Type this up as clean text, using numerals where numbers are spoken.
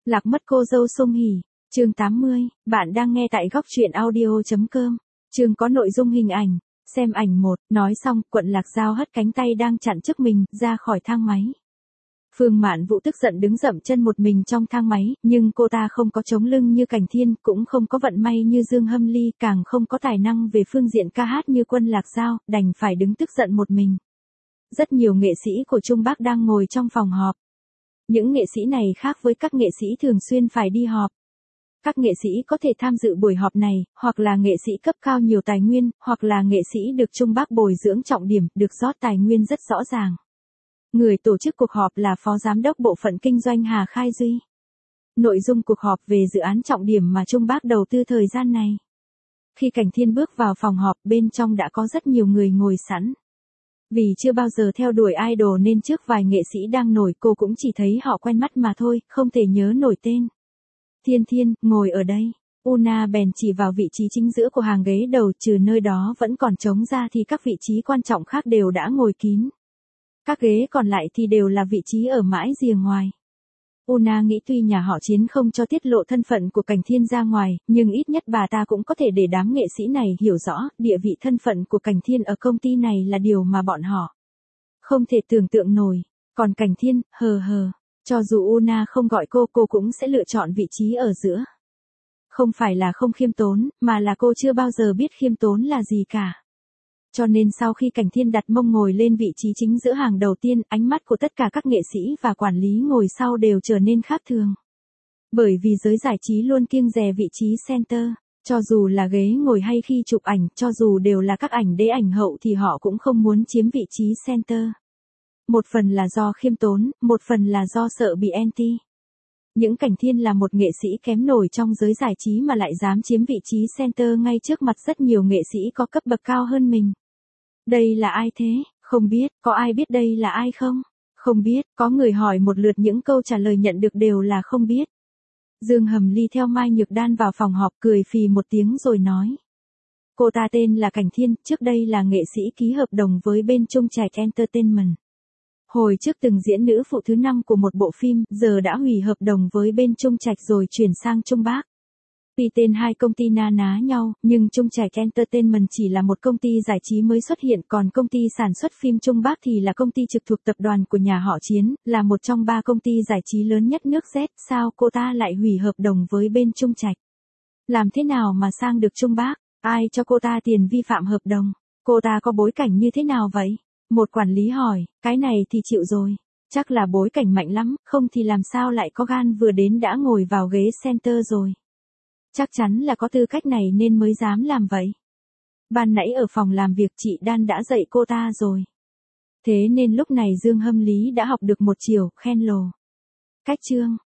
Lạc mất cô dâu Sung Hỉ, chương 80, bạn đang nghe tại góc truyện audio.com. Chương có nội dung hình ảnh, xem ảnh 1, nói xong, Quận Lạc Giao hất cánh tay đang chặn trước mình, ra khỏi thang máy. Phương Mạn Vũ tức giận đứng dậm chân một mình trong thang máy, nhưng cô ta không có chống lưng như Cảnh Thiên, cũng không có vận may như Dương Hâm Ly, càng không có tài năng về phương diện ca hát như Quân Lạc Giao, đành phải đứng tức giận một mình. Rất nhiều nghệ sĩ của Trung Bắc đang ngồi trong phòng họp. Những nghệ sĩ này khác với các nghệ sĩ thường xuyên phải đi họp. Các nghệ sĩ có thể tham dự buổi họp này, hoặc là nghệ sĩ cấp cao nhiều tài nguyên, hoặc là nghệ sĩ được Trung Bắc bồi dưỡng trọng điểm, được rót tài nguyên rất rõ ràng. Người tổ chức cuộc họp là Phó Giám đốc Bộ phận Kinh doanh Hà Khai Duy. Nội dung cuộc họp về dự án trọng điểm mà Trung Bắc đầu tư thời gian này. Khi Cảnh Thiên bước vào phòng họp, bên trong đã có rất nhiều người ngồi sẵn. Vì chưa bao giờ theo đuổi idol nên trước vài nghệ sĩ đang nổi cô cũng chỉ thấy họ quen mắt mà thôi, không thể nhớ nổi tên. Thiên Thiên, ngồi ở đây. Una bèn chỉ vào vị trí chính giữa của hàng ghế đầu, trừ nơi đó vẫn còn trống ra thì các vị trí quan trọng khác đều đã ngồi kín. Các ghế còn lại thì đều là vị trí ở mãi rìa ngoài. Una nghĩ tuy nhà họ Chiến không cho tiết lộ thân phận của Cảnh Thiên ra ngoài, nhưng ít nhất bà ta cũng có thể để đám nghệ sĩ này hiểu rõ, địa vị thân phận của Cảnh Thiên ở công ty này là điều mà bọn họ không thể tưởng tượng nổi. Còn Cảnh Thiên, cho dù Una không gọi cô cũng sẽ lựa chọn vị trí ở giữa. Không phải là không khiêm tốn, mà là cô chưa bao giờ biết khiêm tốn là gì cả. Cho nên sau khi Cảnh Thiên đặt mông ngồi lên vị trí chính giữa hàng đầu tiên, ánh mắt của tất cả các nghệ sĩ và quản lý ngồi sau đều trở nên khác thường. Bởi vì giới giải trí luôn kiêng dè vị trí center, cho dù là ghế ngồi hay khi chụp ảnh, cho dù đều là các ảnh đế ảnh hậu thì họ cũng không muốn chiếm vị trí center. Một phần là do khiêm tốn, một phần là do sợ bị anti. Những Cảnh Thiên là một nghệ sĩ kém nổi trong giới giải trí mà lại dám chiếm vị trí center ngay trước mặt rất nhiều nghệ sĩ có cấp bậc cao hơn mình. Đây là ai thế? Không biết, có ai biết đây là ai không? Không biết, có người hỏi một lượt những câu trả lời nhận được đều là không biết. Dương Hâm Ly theo Mai Nhược Đan vào phòng họp cười phì một tiếng rồi nói. Cô ta tên là Cảnh Thiên, trước đây là nghệ sĩ ký hợp đồng với bên Trung Trạch Entertainment. Hồi trước từng diễn nữ phụ thứ 5 của một bộ phim, giờ đã hủy hợp đồng với bên Trung Trạch rồi chuyển sang Trung Bắc. Tuy tên hai công ty na ná nhau, nhưng Trung Trạch Entertainment chỉ là một công ty giải trí mới xuất hiện, còn công ty sản xuất phim Trung Bắc thì là công ty trực thuộc tập đoàn của nhà họ Chiến, là một trong 3 công ty giải trí lớn nhất nước Z. Sao cô ta lại hủy hợp đồng với bên Trung Trạch? Làm thế nào mà sang được Trung Bắc? Ai cho cô ta tiền vi phạm hợp đồng? Cô ta có bối cảnh như thế nào vậy? Một quản lý hỏi, cái này thì chịu rồi. Chắc là bối cảnh mạnh lắm, không thì làm sao lại có gan vừa đến đã ngồi vào ghế center rồi. Chắc chắn là có tư cách này nên mới dám làm vậy. Ban nãy ở phòng làm việc chị Đan đã dạy cô ta rồi. Thế nên lúc này Dương Hâm Lý đã học được một chiều, khen lồ. Cách chương,